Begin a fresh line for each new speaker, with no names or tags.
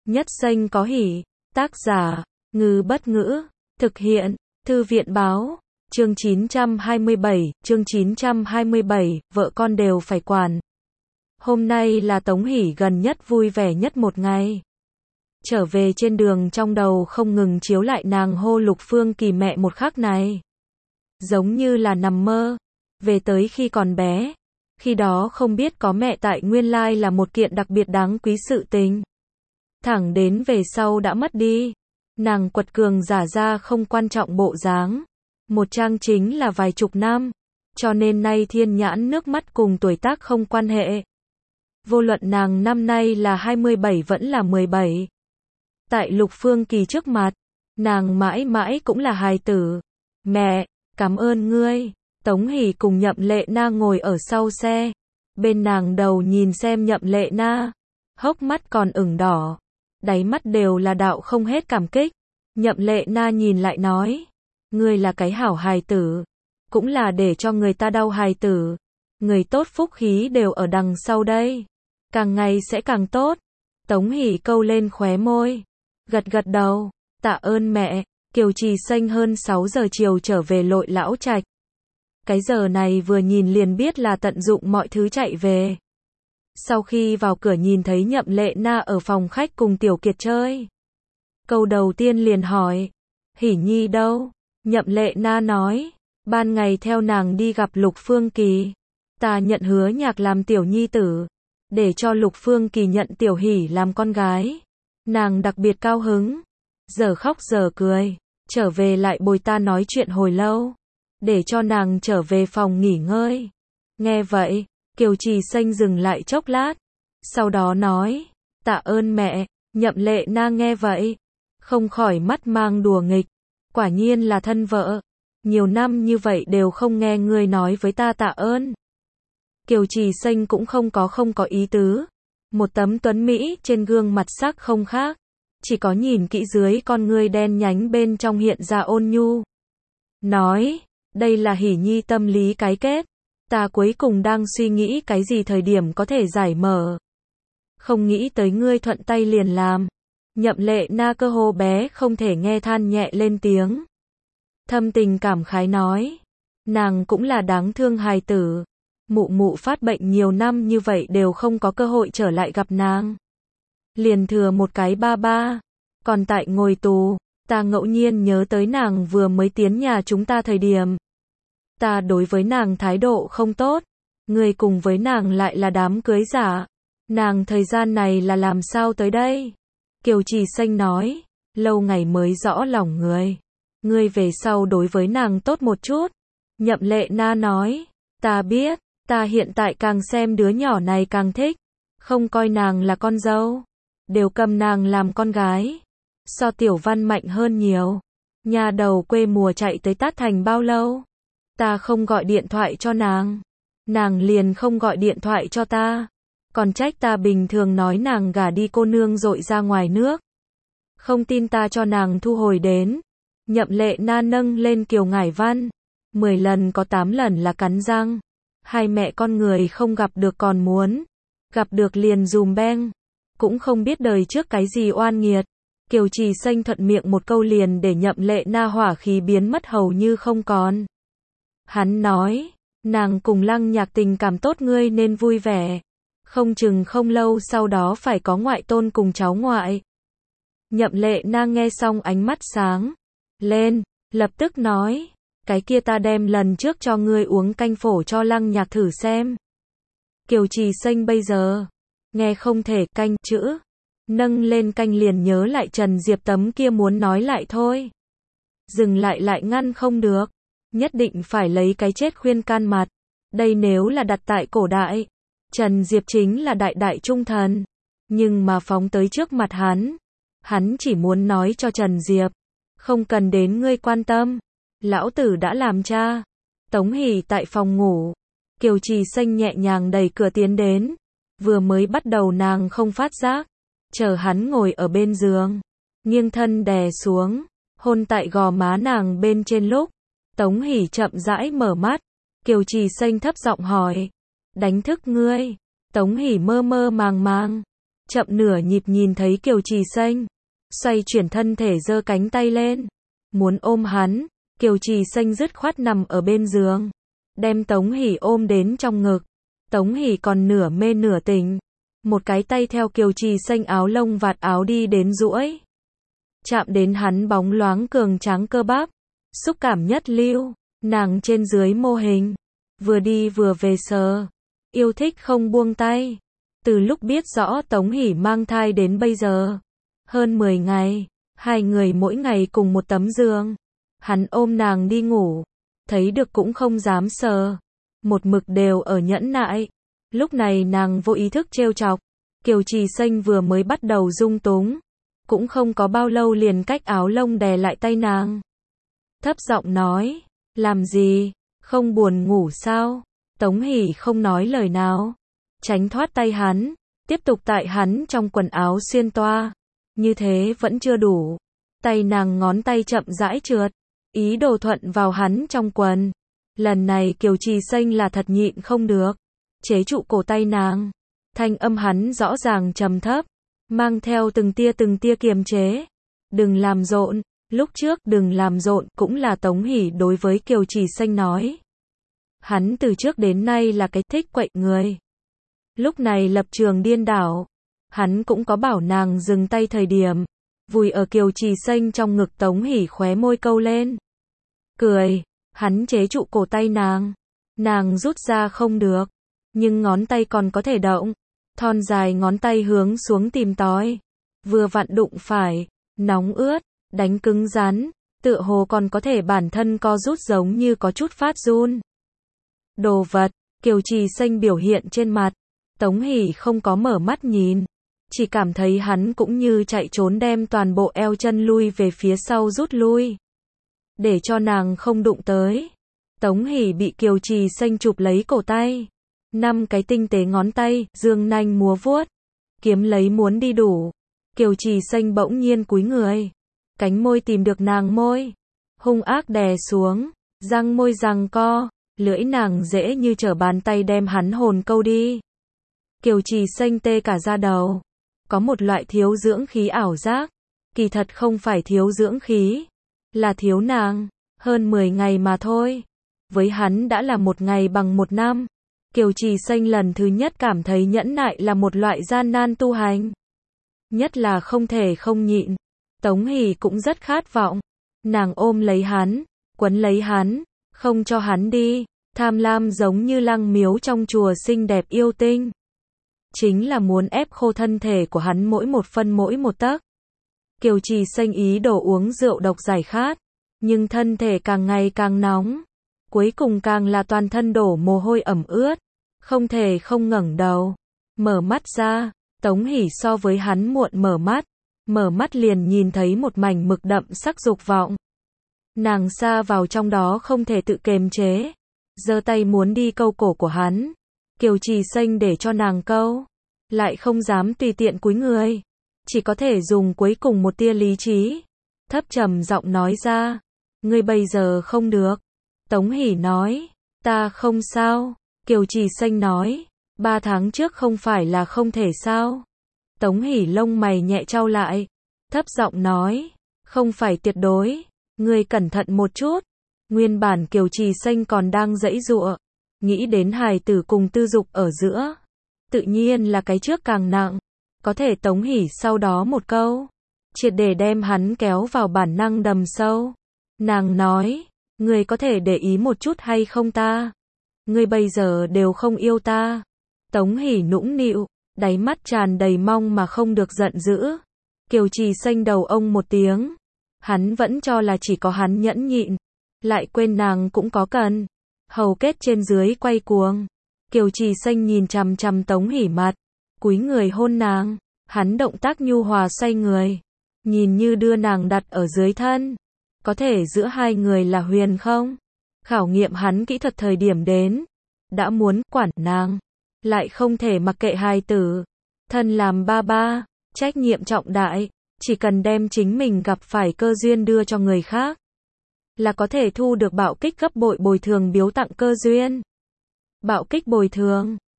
Nhất xanh có hỉ. Tác giả, Ngư Bất Ngữ. Thực hiện, Thư viện Báo. Chương 927, vợ con đều phải quản. Hôm nay là Tống Hỷ gần nhất vui vẻ nhất một ngày. Trở về trên đường trong đầu không ngừng chiếu lại nàng hô Lục Phương Kỳ mẹ một khắc này. Giống như là nằm mơ. Về tới khi còn bé. Khi đó không biết có mẹ tại, nguyên lai là một kiện đặc biệt đáng quý sự tình. Thẳng đến về sau đã mất đi. Nàng quật cường giả ra không quan trọng bộ dáng. Một trang chính là vài chục năm. Cho nên nay thiên nhãn nước mắt cùng tuổi tác không quan hệ. Vô luận nàng năm nay là 27 vẫn là 17. Tại Lục Phương Kỳ trước mặt, nàng mãi mãi cũng là hài tử. Mẹ, cảm ơn ngươi. Tống Hỷ cùng Nhậm Lệ Na ngồi ở sau xe. Bên nàng đầu nhìn xem Nhậm Lệ Na. Hốc mắt còn ửng đỏ. Đáy mắt đều là đạo không hết cảm kích. Nhậm Lệ Na nhìn lại nói. Ngươi là cái hảo hài tử. Cũng là để cho người ta đau hài tử. Người tốt phúc khí đều ở đằng sau đây. Càng ngày sẽ càng tốt. Tống Hỷ câu lên khóe môi. Gật gật đầu. Tạ ơn mẹ. Kiều Trì Xanh hơn 6 giờ chiều trở về Lội Lão Trạch. Cái giờ này vừa nhìn liền biết là tận dụng mọi thứ chạy về. Sau khi vào cửa nhìn thấy Nhậm Lệ Na ở phòng khách cùng Tiểu Kiệt chơi. Câu đầu tiên liền hỏi. Hỷ Nhi đâu? Nhậm Lệ Na nói. Ban ngày theo nàng đi gặp Lục Phương Kỳ. Ta nhận hứa nhạc làm tiểu nhi tử. Để cho Lục Phương Kỳ nhận Tiểu Hỷ làm con gái. Nàng đặc biệt cao hứng. Giờ khóc giờ cười. Trở về lại bồi ta nói chuyện hồi lâu. Để cho nàng trở về phòng nghỉ ngơi. Nghe vậy, Kiều Trì Xanh dừng lại chốc lát. Sau đó nói. Tạ ơn mẹ. Nhậm Lệ Na nghe vậy. Không khỏi mắt mang đùa nghịch. Quả nhiên là thân vợ. Nhiều năm như vậy đều không nghe ngươi nói với ta tạ ơn. Kiều Trì Xanh cũng không có ý tứ. Một tấm tuấn mỹ trên gương mặt sắc không khác. Chỉ có nhìn kỹ dưới con ngươi đen nhánh bên trong hiện ra ôn nhu. Nói. Đây là Hỷ Nhi tâm lý cái kết. Ta cuối cùng đang suy nghĩ cái gì thời điểm có thể giải mở. Không nghĩ tới ngươi thuận tay liền làm. Nhậm Lệ Na cơ hồ bé không thể nghe than nhẹ lên tiếng. Thâm tình cảm khái nói. Nàng cũng là đáng thương hài tử. Mụ mụ phát bệnh nhiều năm như vậy đều không có cơ hội trở lại gặp nàng. Liền thừa một cái ba ba. Còn tại ngồi tù. Ta ngẫu nhiên nhớ tới nàng vừa mới tiến nhà chúng ta thời điểm. Ta đối với nàng thái độ không tốt. Người cùng với nàng lại là đám cưới giả. Nàng thời gian này là làm sao tới đây? Kiều Trì Xanh nói. Lâu ngày mới rõ lòng người. Ngươi về sau đối với nàng tốt một chút. Nhậm Lệ Na nói. Ta biết. Ta hiện tại càng xem đứa nhỏ này càng thích. Không coi nàng là con dâu. Đều cầm nàng làm con gái. So Tiểu Văn mạnh hơn nhiều. Nhà đầu quê mùa chạy tới Tát Thành bao lâu? Ta không gọi điện thoại cho nàng. Nàng liền không gọi điện thoại cho ta. Còn trách ta bình thường nói nàng gả đi cô nương dội ra ngoài nước. Không tin ta cho nàng thu hồi đến. Nhậm Lệ Na nâng lên Kiều Ngải Văn. 10 lần có 8 lần là cắn răng. Hai mẹ con người không gặp được còn muốn. Gặp được liền dùm beng. Cũng không biết đời trước cái gì oan nghiệt. Kiều Trì Xanh thuận miệng một câu liền để Nhậm Lệ Na hỏa khí biến mất hầu như không còn. Hắn nói, nàng cùng Lăng Nhạc tình cảm tốt ngươi nên vui vẻ. Không chừng không lâu sau đó phải có ngoại tôn cùng cháu ngoại. Nhậm Lệ Na nghe xong ánh mắt sáng lên, lập tức nói, cái kia ta đem lần trước cho ngươi uống canh phổ cho Lăng Nhạc thử xem. Kiều Trì Xanh bây giờ, nghe không thể canh chữ. Nâng lên canh liền nhớ lại Trần Diệp tấm kia muốn nói lại thôi. Dừng lại ngăn không được. Nhất định phải lấy cái chết khuyên can mặt. Đây nếu là đặt tại cổ đại. Trần Diệp chính là đại trung thần. Nhưng mà phóng tới trước mặt hắn. Hắn chỉ muốn nói cho Trần Diệp. Không cần đến ngươi quan tâm. Lão tử đã làm cha. Tống Hỷ tại phòng ngủ. Kiều Trì Xanh nhẹ nhàng đẩy cửa tiến đến. Vừa mới bắt đầu nàng không phát giác. Chờ hắn ngồi ở bên giường. Nghiêng thân đè xuống. Hôn tại gò má nàng bên trên lúc. Tống Hỷ chậm rãi mở mắt. Kiều Trì Xanh thấp giọng hỏi. Đánh thức ngươi. Tống Hỷ mơ mơ màng màng. chậm nửa nhịp nhìn thấy Kiều Trì Xanh, xoay chuyển thân thể giơ cánh tay lên, muốn ôm hắn, Kiều Trì Xanh dứt khoát nằm ở bên giường, đem Tống Hỷ ôm đến trong ngực. Tống Hỷ còn nửa mê nửa tỉnh, một cái tay theo Kiều Trì Xanh áo lông vạt áo đi đến duỗi, chạm đến hắn bóng loáng cường tráng cơ bắp, xúc cảm nhất lưu, nàng trên dưới mô hình, vừa đi vừa về sờ, yêu thích không buông tay. Từ lúc biết rõ Tống Hỷ mang thai đến bây giờ, hơn 10 ngày, hai người mỗi ngày cùng một tấm giường, hắn ôm nàng đi ngủ, thấy được cũng không dám sờ, một mực đều ở nhẫn nại. Lúc này nàng vô ý thức trêu chọc, Kiều Trì Xanh vừa mới bắt đầu dung túng, cũng không có bao lâu liền cách áo lông đè lại tay nàng. Thấp giọng nói, làm gì, không buồn ngủ sao? Tống Hỷ không nói lời nào, tránh thoát tay hắn, tiếp tục tại hắn trong quần áo xuyên toa. Như thế vẫn chưa đủ, tay nàng ngón tay chậm rãi trượt, ý đồ thuận vào hắn trong quần. Lần này Kiều Trì Xanh là thật nhịn không được, chế trụ cổ tay nàng, thanh âm hắn rõ ràng trầm thấp, mang theo từng tia kiềm chế. Đừng làm rộn, lúc trước đừng làm rộn cũng là Tống Hỷ đối với Kiều Trì Xanh nói. Hắn từ trước đến nay là cái thích quậy người. Lúc này lập trường điên đảo, hắn cũng có bảo nàng dừng tay thời điểm, vùi ở Kiều Trì Xanh trong ngực. Tống Hỷ khóe môi câu lên, cười, hắn chế trụ cổ tay nàng rút ra không được, nhưng ngón tay còn có thể động, thon dài ngón tay hướng xuống tìm tòi, vừa vặn đụng phải, nóng ướt, đánh cứng rắn, tựa hồ còn có thể bản thân co rút giống như có chút phát run. Đồ vật, Kiều Trì Xanh biểu hiện trên mặt, Tống Hỷ không có mở mắt nhìn, chỉ cảm thấy hắn cũng như chạy trốn đem toàn bộ eo chân lui về phía sau rút lui, để cho nàng không đụng tới. Tống Hỷ bị Kiều Trì Xanh chụp lấy cổ tay, 5 cái tinh tế ngón tay, dương nanh múa vuốt, kiếm lấy muốn đi đủ. Kiều Trì Xanh bỗng nhiên cúi người, cánh môi tìm được nàng môi, hung ác đè xuống, răng môi giằng co, lưỡi nàng dễ như trở bàn tay đem hắn hồn câu đi. Kiều Trì Xanh tê cả da đầu, có một loại thiếu dưỡng khí ảo giác, kỳ thật không phải thiếu dưỡng khí, là thiếu nàng, hơn 10 ngày mà thôi. Với hắn đã là 1 ngày bằng 1 năm. Kiều Trì Xanh lần thứ nhất cảm thấy nhẫn nại là một loại gian nan tu hành. Nhất là không thể không nhịn. Tống Hỷ cũng rất khát vọng. Nàng ôm lấy hắn, quấn lấy hắn, không cho hắn đi, tham lam giống như lăng miếu trong chùa xinh đẹp yêu tinh. Chính là muốn ép khô thân thể của hắn mỗi một phân mỗi một tấc. Kiều Trì Xanh ý đồ uống rượu độc giải khát, nhưng thân thể càng ngày càng nóng, cuối cùng càng là toàn thân đổ mồ hôi ẩm ướt, không thể không ngẩng đầu, mở mắt ra. Tống Hỷ so với hắn muộn mở mắt liền nhìn thấy một mảnh mực đậm sắc dục vọng. Nàng sa vào trong đó không thể tự kiềm chế, giơ tay muốn đi câu cổ của hắn. Kiều Trì Xanh để cho nàng câu, lại không dám tùy tiện cúi người, chỉ có thể dùng cuối cùng một tia lý trí, thấp trầm giọng nói ra, ngươi bây giờ không được. Tống Hỷ nói, ta không sao. Kiều Trì Xanh nói, 3 tháng trước không phải là không thể sao? Tống Hỷ lông mày nhẹ chau lại, thấp giọng nói, không phải tuyệt đối, ngươi cẩn thận một chút. Nguyên bản Kiều Trì Xanh còn đang giãy giụa, nghĩ đến hài tử cùng tư dục ở giữa, tự nhiên là cái trước càng nặng. Có thể Tống Hỷ sau đó một câu, triệt để đem hắn kéo vào bản năng đầm sâu. Nàng nói, ngươi có thể để ý một chút hay không ta? Ngươi bây giờ đều không yêu ta. Tống Hỷ nũng nịu, đáy mắt tràn đầy mong mà không được giận dữ. Kiều Trì Xanh đầu ông một tiếng. Hắn vẫn cho là chỉ có hắn nhẫn nhịn, lại quên nàng cũng có cần. Hầu kết trên dưới quay cuồng. Kiều Trì Xanh nhìn chằm chằm Tống Hỷ mặt, cúi người hôn nàng. Hắn động tác nhu hòa xoay người, nhìn như đưa nàng đặt ở dưới thân. Có thể giữa hai người là huyền không? Khảo nghiệm hắn kỹ thuật thời điểm đến, đã muốn quản nàng, lại không thể mặc kệ hài tử. Thân làm ba ba, trách nhiệm trọng đại, chỉ cần đem chính mình gặp phải cơ duyên đưa cho người khác, là có thể thu được bạo kích gấp bội bồi thường biếu tặng cơ duyên. Bạo kích bồi thường